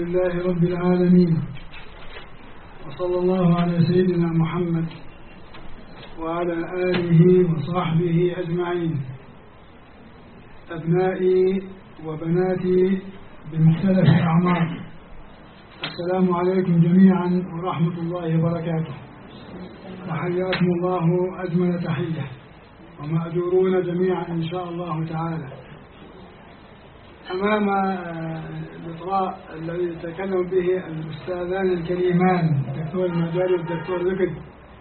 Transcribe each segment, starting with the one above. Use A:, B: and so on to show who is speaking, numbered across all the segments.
A: لله رب العالمين، وصلى الله على سيدنا محمد وعلى آله وصحبه أجمعين. أبنائي وبناتي بمختلف الأعمار، السلام عليكم جميعا ورحمة الله وبركاته، وحياكم الله أجمل تحية، ومأجورون جميعا إن شاء الله تعالى. أمام اللقاء الذي تكلم به الأستاذان الكريمان الدكتور المجالي والدكتور لقد،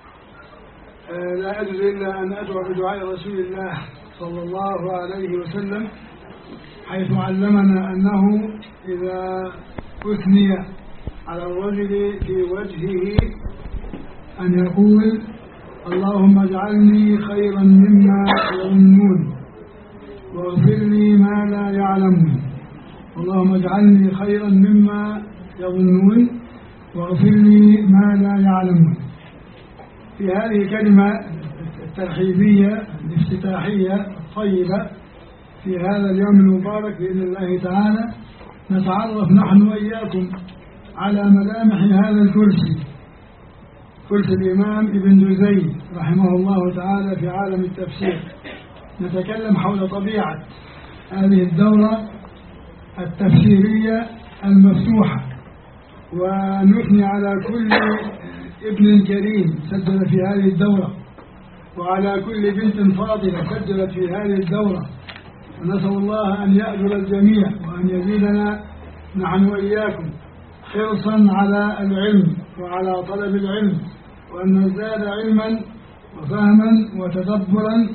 A: لا أجوز إلا أن أدعو بدعاء رسول الله صلى الله عليه وسلم، حيث علمنا أنه إذا أثني على الرجل في وجهه أن يقول: اللهم اجعلني خيرا مما يظنون واغفر لي ما لا يعلمون. اللهم اجعلني خيرا مما يظنون واغفر لي ما لا يعلمون. في هذه الكلمة الترحيبية الافتتاحية الطيبة في هذا اليوم المبارك بإذن الله تعالى نتعرف نحن وإياكم على ملامح هذا الكرسي، كرسي الإمام ابن جوزي رحمه الله تعالى في عالم التفسير. نتكلم حول طبيعة هذه الدورة التفسيرية المفتوحة، ونثني على كل ابن كريم سجل في هذه الدورة، وعلى كل بنت فاضلة سجلت في هذه الدورة، ونسأل الله أن يأجر الجميع وأن يزيدنا نحن وإياكم حرصا على العلم وعلى طلب العلم، وأن نزداد علما وفهما وتدبرا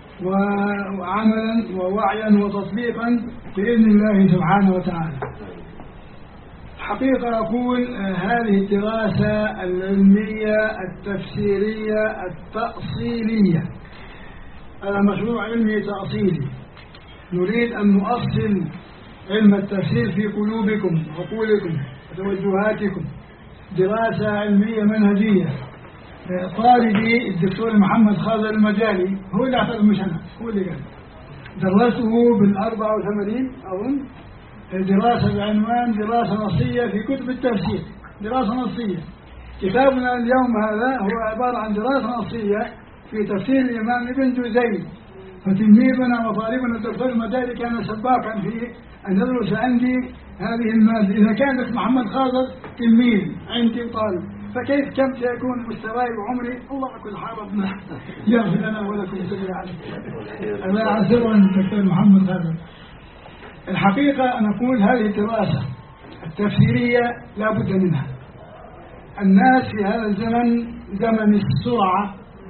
A: وعملا ووعيا وتطبيقا بإذن الله سبحانه وتعالى. حقيقة أقول هذه الدراسة العلمية التفسيرية التأصيلية، هذا مشروع علمي تأصيلي، نريد أن نؤصل علم التفسير في قلوبكم وعقولكم وتوجهاتكم، دراسة علمية منهجية. طالبي الدكتور محمد خالد المجالي هو اللي اعترف، مش أنا، هو اللي قال. درسته بال84 أظن، دراسة بعنوان دراسة نصية في كتب التفسير، دراسة نصية. كتابنا اليوم هذا هو عبارة عن دراسة نصية في تفسير الإمام ابن جوزي. فتلميذنا وطالبنا الدكتور المجالي كان سباقا في أن يدرس عندي هذه المادة. إذا كان محمد خالد تلميذ عندي طالب، فكيف كم سيكون مستواي وعمري؟ الله أكل حاربنا يغفر لنا ولكم سبيل عليكم. الله يعزرنا الدكتور محمد خالد. الحقيقة أنا أقول هذه الدراسة التفسيرية لا بد منها. الناس في هذا الزمن زمن السرعة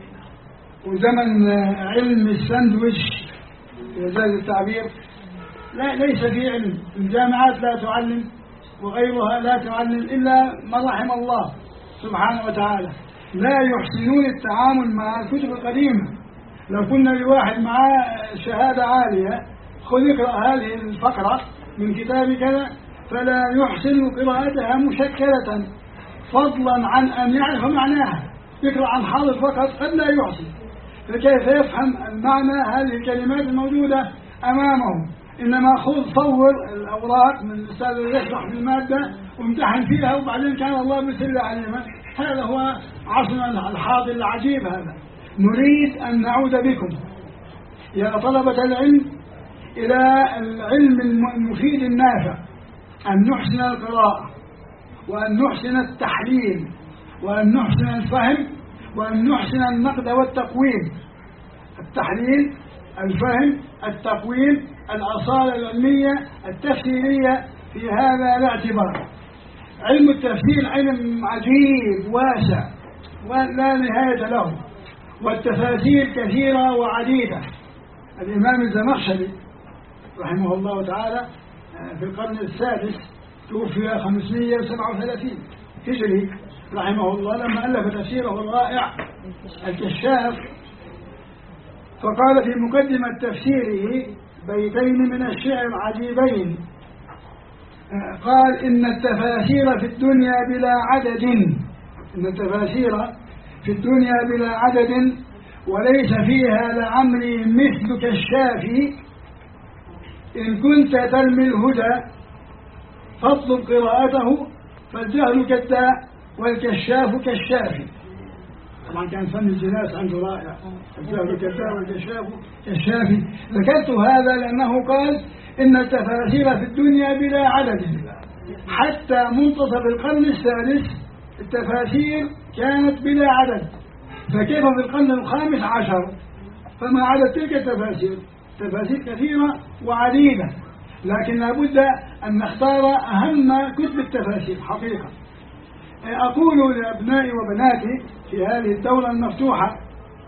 A: وزمن علم الساندويتش إذا التعبير، ليس في علم. الجامعات لا تعلم وغيرها لا تعلم إلا من رحم الله سبحانه وتعالى. لا يحسنون التعامل مع الكتب القديمة. لو قلنا لواحد معاه شهادة عالية خذ اقرأ هذه الفقرة من كتاب كذا، فلا يحسن قراءتها مشكلة، فضلا عن أن يعرف معناها. يقرأ عن حرف فقط قد لا يحسن، فكيف يفهم المعنى هذه الكلمات الموجودة أمامه؟ إنما صور الأوراق من الأستاذ اللي يشرح في المادة وامتحن فيها، وبعدين كان الله بسر عليها. هذا هو عصرنا الحاضر العجيب هذا. نريد أن نعود بكم يا طلبة العلم إلى العلم المفيد النافع، أن نحسن القراءة وأن نحسن التحليل وأن نحسن الفهم وأن نحسن النقد والتقويم. التحليل، الفهم، التقويم، الأصالة العلمية التفسيرية في هذا الاعتبار. علم التفسير علم عجيب واسع ولا نهاية له، والتفاسير كثيرة وعديدة. الإمام الزمخشري رحمه الله تعالى في القرن السادس توفي 537 هجري رحمه الله، لما ألف تفسيره الرائع الكشاف، فقال في مقدمة تفسيره بيتين من الشعر عجيبين. قال: إن التفاسير في الدنيا بلا عدد، إن التفاسير في الدنيا بلا عدد، وليس فيها لعمري مثلك الشافي، إن كنت ترمي الهدى فاطلب قراءته فالجهل كالداء والكشاف كالشافي. طبعا كان فن الجناس عنده رائع، الجهل كالداء والكشاف كالشافي. ذكرت هذا لأنه قال إن التفاسير في الدنيا بلا عدد، حتى منتصف القرن الثالث التفاسير كانت بلا عدد، فكيف في القرن الخامس عشر؟ فما عدد تلك التفاسير؟ تفاسير كثيرة وعديدة، لكن لابد أن نختار أهم كتب التفاسير حقيقة. أقول لأبنائي وبناتي في هذه الدورة المفتوحة،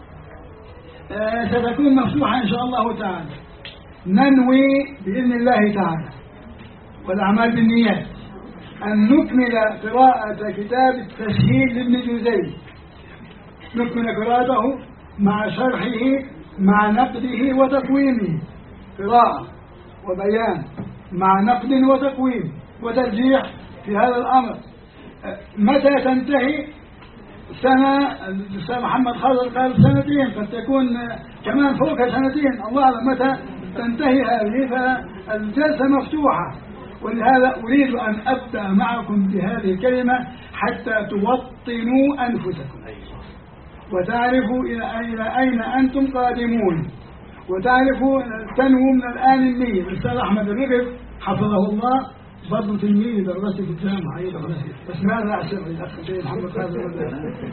A: ستكون مفتوحة إن شاء الله تعالى، ننوي بإذن الله تعالى والأعمال بالنيات أن نكمل قراءة كتاب التسهيل لابن جوزي، نكمل قراءته مع شرحه مع نقده وتقويمه، قراءة وبيان مع نقد وتقويم وترجيح في هذا الأمر. متى تنتهي؟ سنة، الأستاذ محمد خضر قال سنتين، قد تكون كمان فوق سنتين، الله أعلم متى تنتهي هذه، فالجلسة مفتوحة. ولهذا أريد أن أبدأ معكم بهذه الكلمة حتى توطنوا أنفسكم وتعرفوا إلى أين أنتم قادمون، وتعرفوا تنووا من الآن النية. الأستاذ أحمد الرغب حفظه الله برضه تلميذ درستي في الجامعة أيضا، بس ماذا أحسن الأخ سيد محمد خالد؟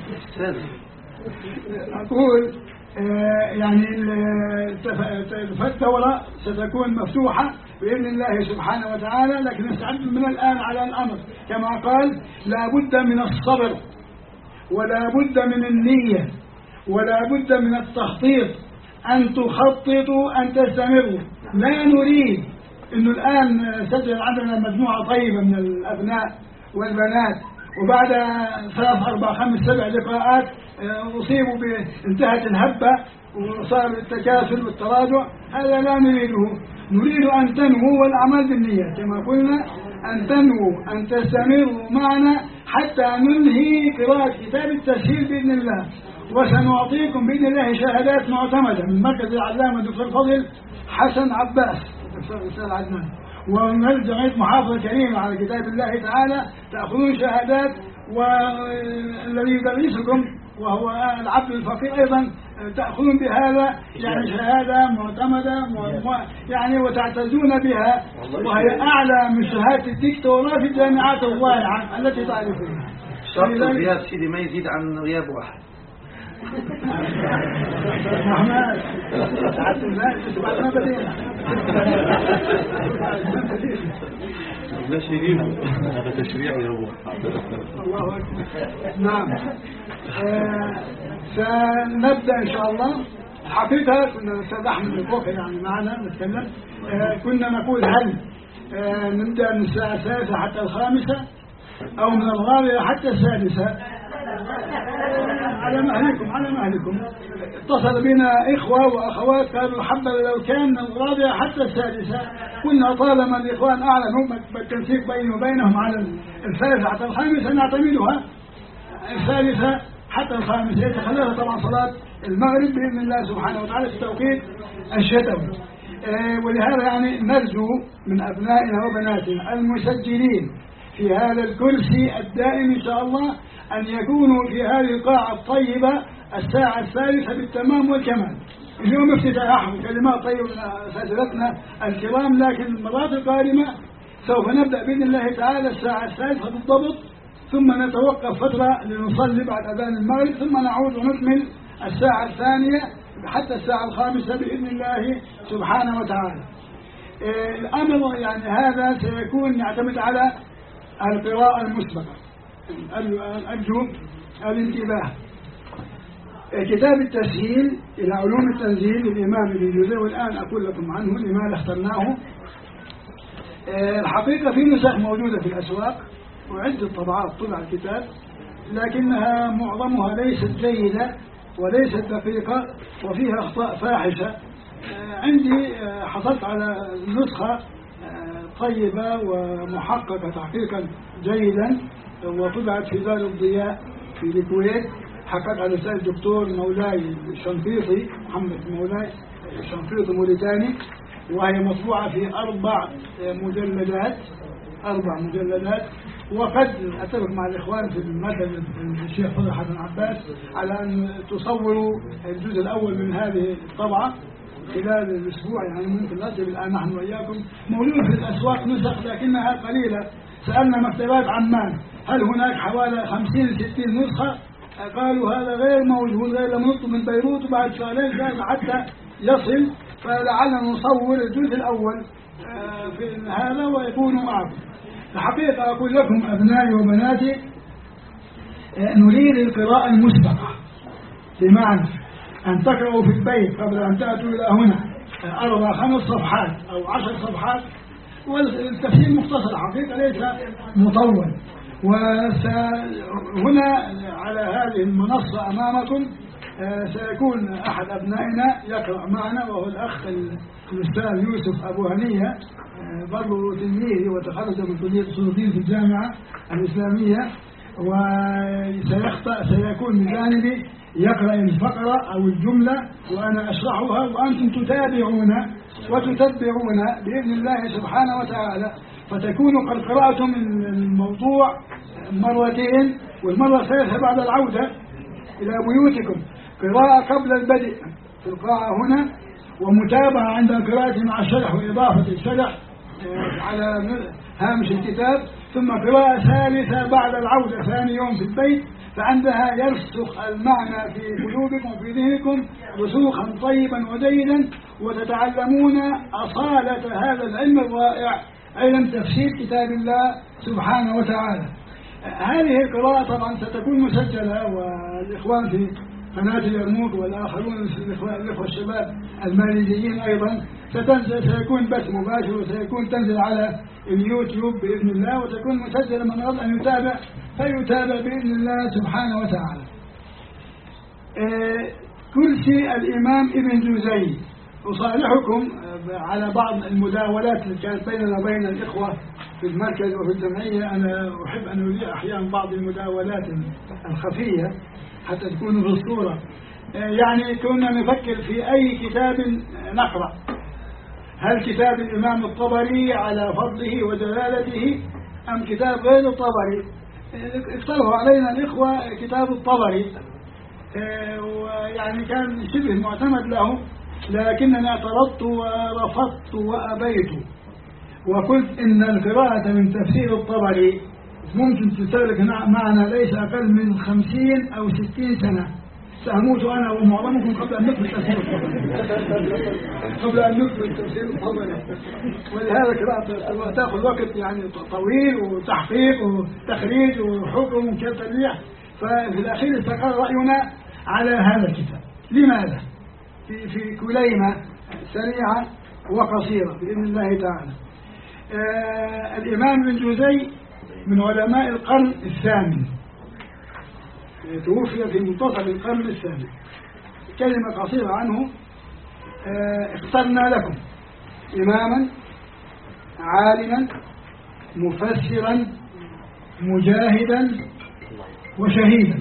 A: أقول يعني الدورة ستكون مفتوحة بإذن الله سبحانه وتعالى، لكن نستعد من الآن على الأمر كما قال، لا بد من الصبر ولا بد من النية ولا بد من التخطيط، أن تخططوا أن تستمروا. لا نريد إنه الآن سجل عندنا مجموعة طيبة من الأبناء والبنات وبعد 3 4 5 7 لقاءات أصيبوا انتهت الهبة وصار التكاسل والتراجع، هذا لا نريده. نريد أن تنموا والأعمال بالنية كما قلنا، أن تنموا أن تستمروا معنا حتى ننهي قراءة كتاب التسهيل بإذن الله، وسنعطيكم بإذن الله شهادات معتمدة من مركز العلامة الدكتور فضل حسن عباس الدكتور الأستاذ عدنان، ومن جمعية محافظة كريمة على كتاب الله تعالى تأخذون شهادات، والذي يدرسكم وهو العبد الفقير أيضا تأخذون بهذا يعني شهادة معتمدة يعني وتعتزون بها، وهي أعلى من شهادة الدكتوراه في الجامعات الضائعة التي تعرفونها.
B: شرط الغياب سيدي ما يزيد عن غياب واحد.
A: محمد بعد ما بدينا
C: لا شيء هذا تشريع يا رب.
A: الله أكبر. نعم، سنبدأ إن شاء الله. الحقيقة كنا الأستاذ أحمد الكوخي يعني معنا نتكلم، كنا نقول هل نبدأ من الساعة 3 حتى 5 أو من 4 حتى 6 على مهلكم. اتصل بنا إخوة وأخوات قالوا حبذا لو كان من 4 حتى 6، كنا طالما الإخوان أعلنوا بالتنسيق بيني وبينهم على 3 حتى 5 نعتمدها 3 حتى 5، يتخللها طبعا صلاة المغرب بإذن الله سبحانه وتعالى في التوقيت الشتوي. ولهذا يعني نرجو من أبنائنا وبناتنا المسجلين في هذا الكرسي الدائم إن شاء الله أن يكونوا في هذه القاعة الطيبة الساعة 3 بالتمام والكمال. اليوم افتتاح كلمات طيبة من أساتذتنا الكرام، لكن المرات القادمة سوف نبدأ بإذن الله تعالى الساعة 3 بالضبط، ثم نتوقف فترة لنصلي بعد أذان المغرب، ثم نعود ونكمل الساعة 2 حتى الساعة 5 بإذن الله سبحانه وتعالى. الأمر يعني هذا سيكون يعتمد على القراءة المسبقة. أرجو الانتباه. كتاب التسهيل إلى علوم التنزيل للإمام ابن جوزي، والآن أقول لكم عنه لماذا اخترناه. الحقيقة في نسخ موجودة في الأسواق وعدة طبعات طلع الكتاب، لكنها معظمها ليست جيدة وليست دقيقة وفيها أخطاء فاحشة. عندي حصلت على نسخة طيبة ومحققة تحقيقا جيدا وطبعت في دار الضياء في الكويت، حقق على الأستاذ الدكتور مولاي الشنقيطي محمد مولاي الشنقيطي موريتاني، وهي مطبوعة في 4 مجلدات 4 مجلدات. وقد أتفق مع الإخوان في المثل الشيخ فضل حسن عباس على أن تصوروا الجزء الأول من هذه الطبعة خلال الأسبوع، يعني ممكن نصل الآن نحن وإياكم. موجود في الأسواق نسخ لكنها قليلة. سألنا مكتبات عمان هل هناك حوالي 50-60 نسخة؟ قالوا هذا غير موجود، غير لم نطلب من بيروت وبعد شهرين حتى يصل. فلعلنا نصور الجزء الأول في هذا ويكون معكم. الحقيقة أقول لكم أبنائي وبناتي نريد القراءة المسبقة، بمعنى أن تقرأوا في البيت قبل أن تأتوا إلى هنا 4-5 صفحات أو 10 صفحات، والتفسير مختصر حقيقة ليس مطول. وهنا على هذه المنصة أمامكم سيكون أحد أبنائنا يقرأ معنا، وهو الأخ الأستاذ يوسف أبو هنية، برضو تلميذي وتخرج من كلية أصول الدين في الجامعة الإسلامية، سيكون بجانبي يقرأ الفقرة أو الجملة وأنا أشرحها وأنتم تتابعون وتتبعون بإذن الله سبحانه وتعالى، فتكونوا قد قرأتم الموضوع مرتين، والمرة الثالثة بعد العودة إلى بيوتكم قراءة قبل البدء في القاعة هنا، ومتابعة عند القراءة مع الشرح وإضافة الشرح على هامش الكتاب، ثم قراءة ثالثة بعد العودة ثاني يوم في البيت، فعندها يرسخ المعنى في قلوبكم وفي ذهنكم رسوخا طيبا وجيدا، وتتعلمون أصالة هذا العلم الرائع، علم تفسير كتاب الله سبحانه وتعالى. هذه القراءة طبعا ستكون مسجلة، والإخوان في قناة اليرموك والآخرون الإخوة الشباب الماليزيين أيضا سيكون بث مباشر، وسيكون تنزل على اليوتيوب بإذن الله، وتكون مسجلة من أراد أن يتابع فيتابع بإذن الله سبحانه وتعالى. كرسي الإمام ابن جوزي، أصالحكم على بعض المداولات اللي كانت بيننا وبين الإخوة في المركز وفي الجمعية. أنا أحب أن أذيع أحيانا بعض المداولات الخفية حتى تكونوا في الصورة. يعني كنا نفكر في أي كتاب نقرأ، هل كتاب الإمام الطبري على فضله وجلالته أم كتاب غير الطبري؟ اقترحوا علينا الإخوة كتاب الطبري، ويعني كان شبه معتمد له، لكنني اعترضت ورفضت وأبيت، وقلت إن القراءة من تفسير الطبري ممكن تستغرق معنا ليس أقل من 50 أو 60 سنة. سأموت أنا ومعظمكم قبل أن نكمل تفسير الطبري، ولهذا قراءة تأخذ وقت يعني طويل، وتحقيق وتخريج وحكم وتلميح. ففي الأخير استقر رأينا على هذا الكتاب. لماذا؟ في كليمة سريعة وقصيرة بإذن الله تعالى. الإمام ابن جوزي من علماء القرن الثامن، توفي في منتصف القرن الثامن. كلمة قصيرة عنه. اخترنا لكم إماما عالما مفسرا مجاهدا وشهيدا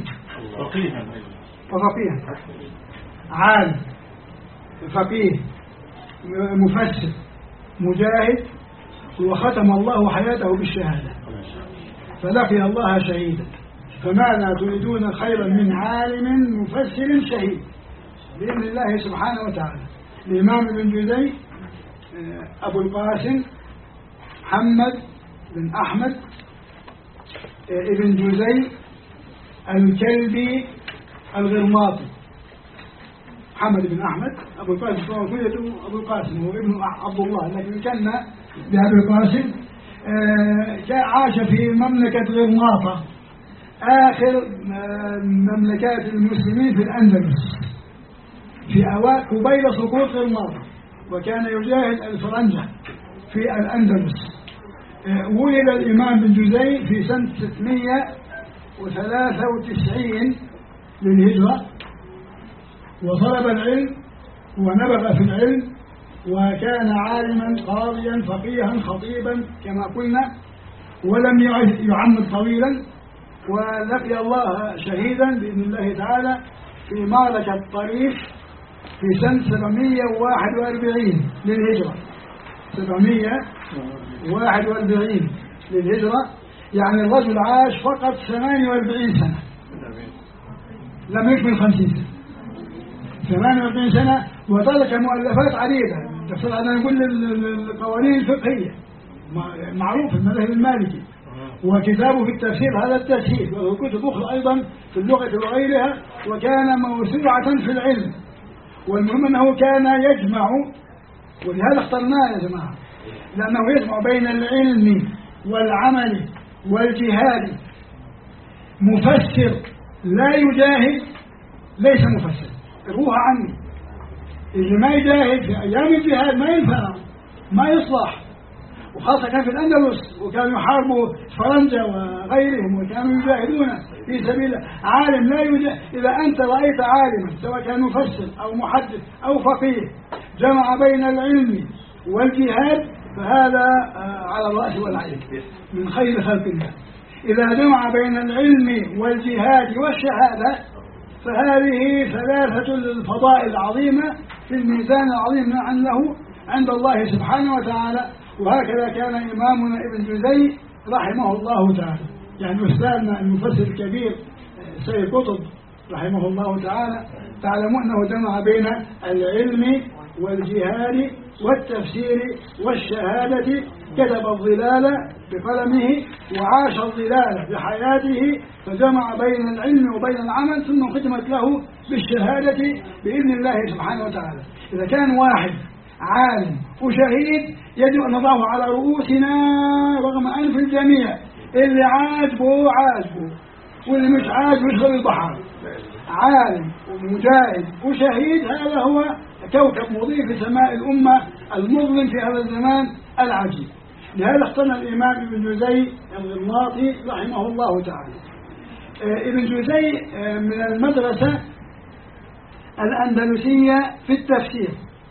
A: وفقيها. عالم، فقيه، مفسر، مجاهد، وختم الله حياته بالشهادة، فلقي الله شهيدا. فماذا تريدون خيرا من عالم مفسر شهيد بإذن الله سبحانه وتعالى. الإمام ابن جوزي أبو القاسم محمد بن أحمد ابن جوزي الكلبي الغرماطي. محمد بن أحمد أبو القاسم، هو كنيته أبو القاسم، هو ابن عبد الله لكن كان بأبي القاسم. عاش في مملكة غرناطة، آخر مملكات المسلمين في الأندلس، في قبيل سقوط غرناطة، وكان يجاهد الفرنجة في الأندلس. ولد الإمام بن جوزي في سنة 693 للهجرة، وطلب العلم ونبغ في العلم، وكان عالما قاضيا فقيها خطيبا كما قلنا، ولم يعمر طويلا، ولقي الله شهيدا بإذن الله تعالى في معركة طريف في سنة 741 للهجرة. 741 للهجرة، يعني الرجل عاش فقط 48 سنة، لم يكمل 50 سنة، 48 سنة، وترك مؤلفات عديدة تفسير على كل القوانين الفقهية معروف المذهب المالكي، وكتابه في التفسير هذا التسهيل، وكتب أخرى أيضا في اللغة وغيرها، وكان موسوعة في العلم. والمهم أنه كان يجمع، ولهذا اخترناه يا جماعة، لأنه يجمع بين العلم والعمل والجهاد. مفسر لا يجاهد ليس مفسر، روح عني. اللي ما يجاهد في أيام الجهاد ما ينفع، ما يصلح، وخاصة كان في الأندلس وكانوا يحاربوا فرنسا وغيرهم وكانوا يجاهدون في سبيل الله. عالم لا يجاهد، إذا أنت رأيت عالما سواء كان مفسر أو محدث أو فقيه جمع بين العلم والجهاد فهذا على الرأس والعين من خير خلق الله. إذا جمع بين العلم والجهاد والشهادة فهذه ثلاثة الفضائل العظيمة في الميزان العظيم له عند الله سبحانه وتعالى. وهكذا كان إمامنا ابن جزي رحمه الله تعالى، يعني أستاذنا المفسر الكبير سيد قطب رحمه الله تعالى، تعلمون أنه جمع بين العلم والجهاد والتفسير والشهادة، كتب الظلال بقلمه وعاش الظلال بحياته، فجمع بين العلم وبين العمل، ثم ختمت له بالشهادة بإذن الله سبحانه وتعالى. إذا كان واحد عالم وشهيد يجب أن نضعه على رؤوسنا رغم أنف الجميع، اللي عاجبه عاجبه واللي مش عاجبه يشغل البحر. عالم ومجاهد وشهيد هذا هو كوكب مضيء في سماء الأمة المظلم في هذا الزمان العجيب. لهذا اخترنا الإمام ابن جزي الغرناطي رحمه الله تعالى. ابن جزي من المدرسة الأندلسية في التفسير،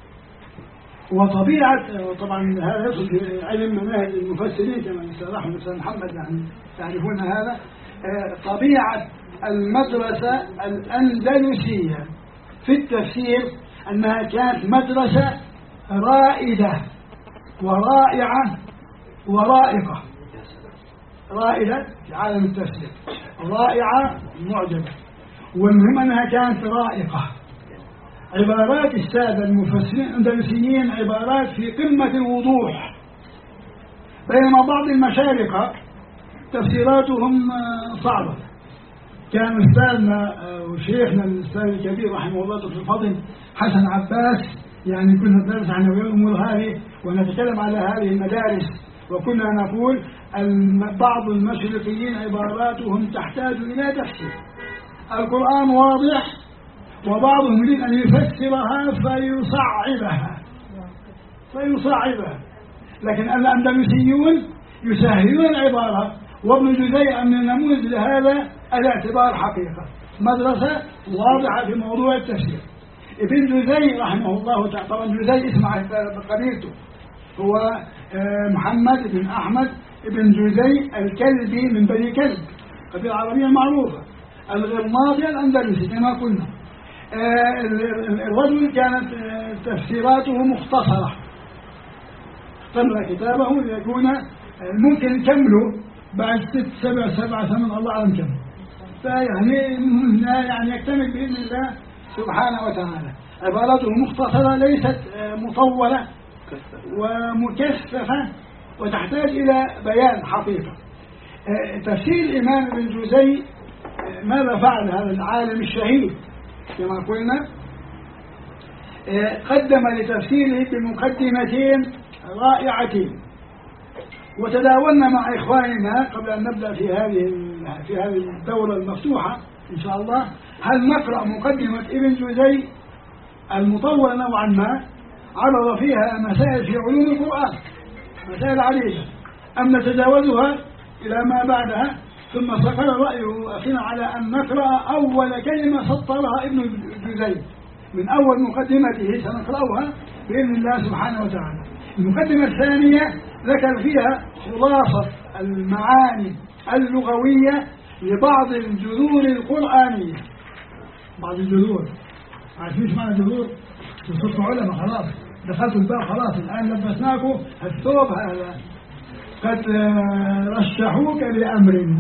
A: وطبيعة طبعا هذا يدخل في علم مناهج المفسرين كما الأستاذ أحمد والأستاذ محمد يعني تعرفون هذا. طبيعة المدرسة الأندلسية في التفسير أنها كانت مدرسة رائدة ورائعة ورائقة. رائدة في عالم التفسير، رائعة معجبة، والمهم أنها كانت رائقة. عبارات السادة المفسرين الأندلسيين عبارات في قمة الوضوح، بينما بعض المشارقة تفسيراتهم صعبة. كان أستاذنا وشيخنا الأستاذ الكبير رحمه الله في الفضل حسن عباس، يعني كنا ندرس عن الأمور هذه ونتكلم على هذه المدارس، وكنا نقول أن بعض المشرقيين عباراتهم تحتاج إلى تفسير. القرآن واضح وبعضهم يريد أن يفسرها فيصعبها، لكن الأندلسيون يسهلون العبارة. وابن جزي من النموذج لهذا الاعتبار حقيقة، مدرسة واضحة في موضوع التفسير. ابن جزي رحمه الله تعالى، طبعا جزي اسمه قبيلته هو محمد بن أحمد بن جزي الكلبي من بني كلب، قبيلة عربية معروفة، الغرناطي الأندلسي كما قلنا. الرجل كانت تفسيراته مختصرة، اختار كتابه ليكون ممكن نكمله بعد 7 8 الله أعلم كم، يعني يكتمل بإذن الله سبحانه وتعالى. عباراته مختصرة ليست مطولة ومكثفة وتحتاج إلى بيان حقيقة. تفسير الإمام ابن جزي ماذا فعل هذا العالم الشهيد؟ كما قلنا قدم لتفسيره بمقدمتين رائعتين، وتداولنا مع إخواننا قبل أن نبدأ في هذه الدورة المفتوحة إن شاء الله، هل نقرأ مقدمة ابن جزي المطولة نوعا ما عرض فيها مسائل في علوم القرآن، مسائل عديدة، أم نتجاوزها إلى ما بعدها ثم استقر رأي أخينا على أن نقرأ أول كلمة سطرها ابن جزي من أول مقدمته سنقرأها بإذن الله سبحانه وتعالى. المقدمة الثانية ذكر فيها خلاصة المعاني اللغوية لبعض الجذور القرآنية. بعض الجذور عارفين معنى جذور؟ تصدق علماء خلاص، دخلت الباب خلاص، الآن لبسناكم الثوب هذا قد رشحوك لأمر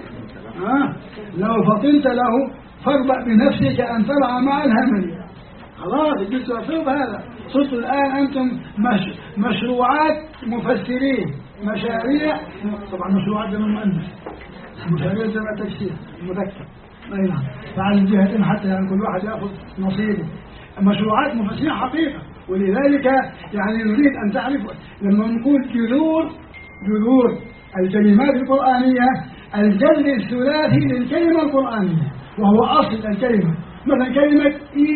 A: لو فطنت له فاربأ بنفسك أن ترعى مع الهمل. خلاص الجزء الأخير هذا صرت الآن أنتم مشروعات مفسرين، مشاريع. طبعا مشروعات زي المؤنث، مشاريع زي التفسير المذكر. أي نعم، فعلى الجهتين حتى يعني كل واحد يأخذ نصيبه. مشروعات مفسرين حقيقة. ولذلك يعني نريد أن تعرف لما نقول جذور الكلمات القرآنية، الجذر الثلاثي للكلمة القرآنية وهو أصل الكلمة. مثلا كلمة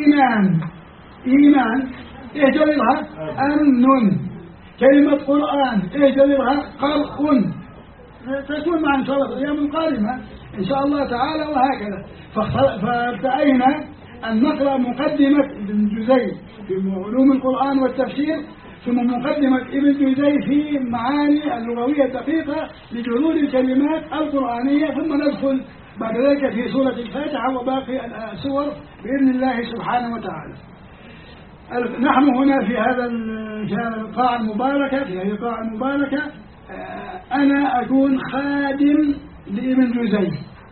A: إيمان إيه جذرها؟ أمن. كلمة قرآن إيه جذرها؟ قرء. تكون مع إن شاء الله الأيام القادمة إن شاء الله تعالى. وهكذا فابتأينا أن نقرأ مقدمة ابن جزي في علوم القرآن والتفسير، ثم مقدمة ابن جزي في معاني اللغوية الدقيقة لجذور الكلمات القرآنية، ثم ندخل بعد ذلك في سورة الفاتحة وباقي السور بإذن الله سبحانه وتعالى. نحن هنا في هذا القاعة المباركة، في هذه القاعة المباركة أنا أكون خادم لابن جزي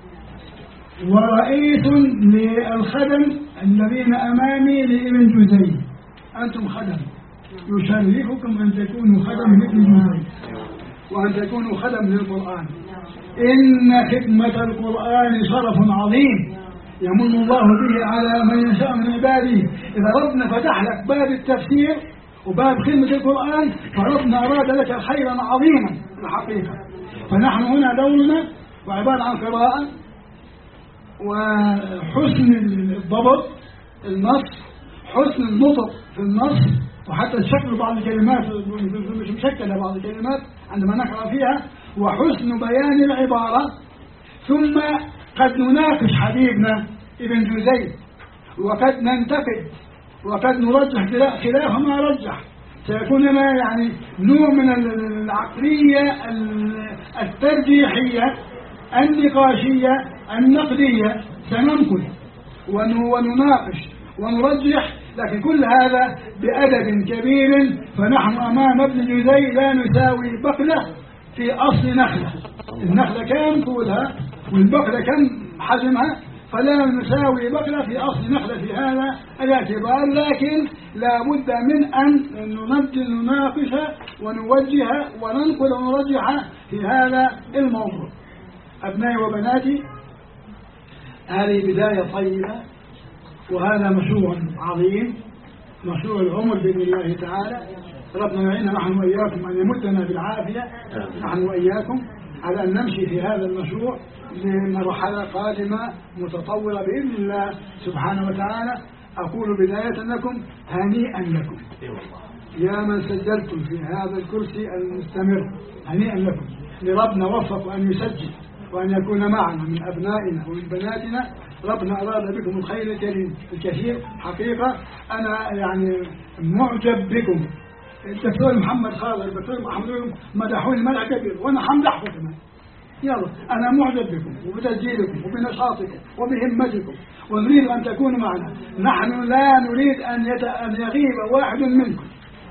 A: ورئيس للخدم الذين أمامي لابن جزي. أنتم خدم، يشرفكم أن تكونوا خدم لابن جزي وأن تكونوا خدم للقرآن. إن خدمة القرآن شرف عظيم يمن الله به على من يشاء من عباده. إذا ربنا فتح لك باب التفسير وباب خدمة القرآن فربنا أراد لك خيرا عظيما الحقيقة. فنحن هنا دورنا وعبارة عن قراءة وحسن الضبط النص، حسن النطق في النص، وحتى شكل بعض الكلمات مش مشكلة بعض الكلمات عندما نقرأ فيها، وحسن بيان العبارة. ثم قد نناقش حبيبنا ابن جزي وقد ننتقد وقد نرجح خلاف ما رجح. سيكون لنا يعني نوع من العقلية الترجيحية النقاشية النقدية. سننقل ونناقش ونرجح، لكن كل هذا بأدب كبير. فنحن أمام ابن جزي لا نساوي بقلة في أصل نخلة. النخلة كم طولها والبقلة كم حجمها، فلا نساوي بقلة في أصل نخلة في هذا الاعتبار. لكن لا بد من أن نناقش ونوجه وننقل ونرجح في هذا الموضوع. أبنائي وبناتي، هذه بداية طيبة وهذا مشروع عظيم، مشروع العمر بإذن الله تعالى. ربنا يعيننا نحن وإياكم أن يمدنا بالعافية نحن وإياكم على أن نمشي في هذا المشروع لمرحلة قادمة متطورة بإذن الله سبحانه وتعالى. أقول بداية لكم هنيئا لكم يا من سجلتم في هذا الكرسي المستمر، هنيئا لكم. لربنا وفق أن يسجل وأن يكون معنا من أبنائنا ومن بناتنا. ربنا أراد بكم الخير الكثير حقيقة. أنا يعني معجب بكم. الدكتور محمد خالد، الدكتور محمد مدحوني مدح كبير وأنا حمدحكم كمان. يلا أنا معجب بكم وبتسجيلكم وبنشاطكم وبهمتكم، ونريد أن تكونوا معنا. نحن لا نريد أن يغيب واحد منكم.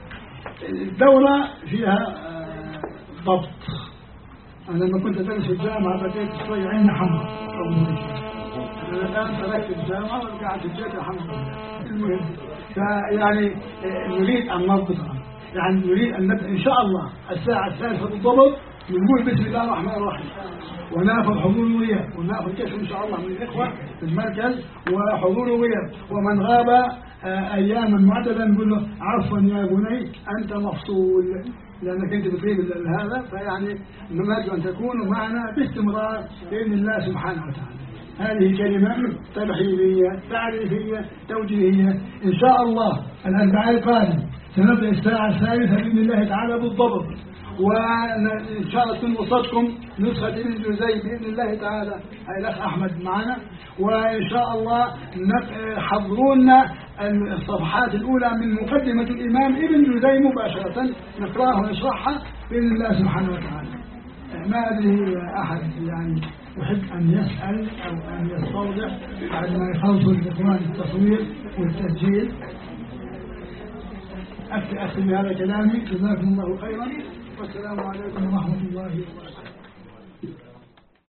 A: الدورة فيها ضبط. أنا لما كنت أدرس في الجامعة بديت شوي عيني حمراء أو مريشة. أنا الآن تركت الجامعة ورجعت الجامعة الحمد لله. المهم فيعني نريد أن نضبطها، يعني نريد أن نبدأ إن شاء الله الساعة 3 بالضبط. نقول بسم الله الرحمن الرحيم وناخذ حضور وياه وناخذ كشف إن شاء الله من الإخوة في المركز وحضور وياه. ومن غاب أياما معددا نقول له عفوا يا بني أنت مفصول لأنك أنت بتغيب هذا. فيعني نرجو أن تكونوا معنا باستمرار بإذن الله سبحانه وتعالى. هذه كلمة ترحيبية تعريفية توجيهية. إن شاء الله الأربعاء القادم سنبدأ الساعة 3 بإذن الله تعالى بالضبط. وإن شاء الله تكون وصلتكم نسخة ابن جزي بإذن الله تعالى. الأخ أحمد معنا. وإن شاء الله حضرونا الصفحات الأولى من مقدمة الإمام ابن جزي مباشرة نقراها ونشرحها بإذن الله سبحانه وتعالى. ما أدري أحد يعني يحب أن يسأل أو أن يستوضح بعد ما يخلصوا الإخوان التصوير والتسجيل. أختم هذا كلامي. جزاكم الله خيرا. والسلام عليكم ورحمة الله وبركاته.